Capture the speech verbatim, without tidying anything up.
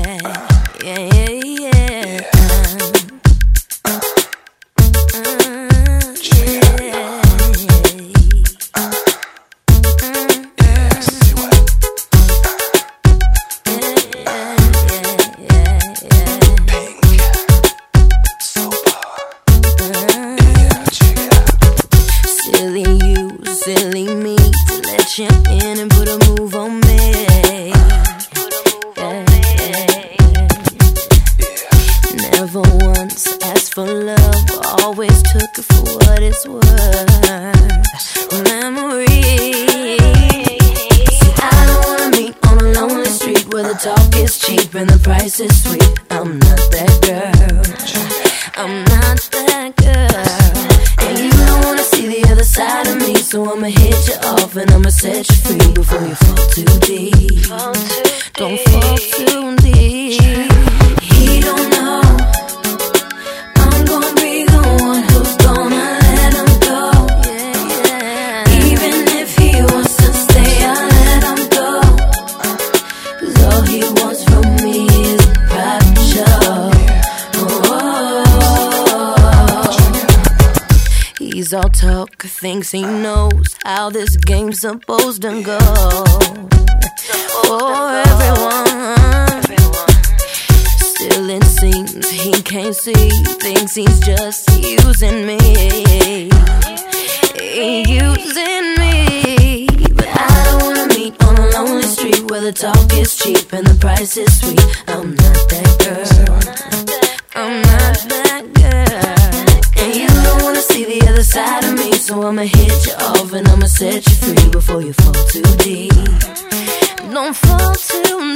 yeah, yeah, yeah. Silly me to let you in and put a move on me. Yeah, yeah. Never once asked for love, always took it for what it's worth. Memories. See, I don't wanna meet on a lonely street where the talk is cheap and the price is sweet. I'm not that girl. I'm not that girl. And you don't wanna see the other side of me, so I'ma hit you off and I'ma set you free before you fall too deep. Fall too Don't deep. fall too deep. He don't know I'm gonna be the one who's gonna let him go. Yeah, yeah. Even if he wants to stay, I'll let him go. 'Cause all he wants from me is a private show. He's all talk, thinks he knows how this game's supposed to go. For everyone, still it seems he can't see, thinks he's just using me, using me. But I don't wanna meet on a lonely street where the talk is cheap and the price is sweet. I'm not that girl. I'm not that girl. And you don't wanna see the other side of me, so I'ma hit you off and I'ma set you free before you fall too deep. Don't fall too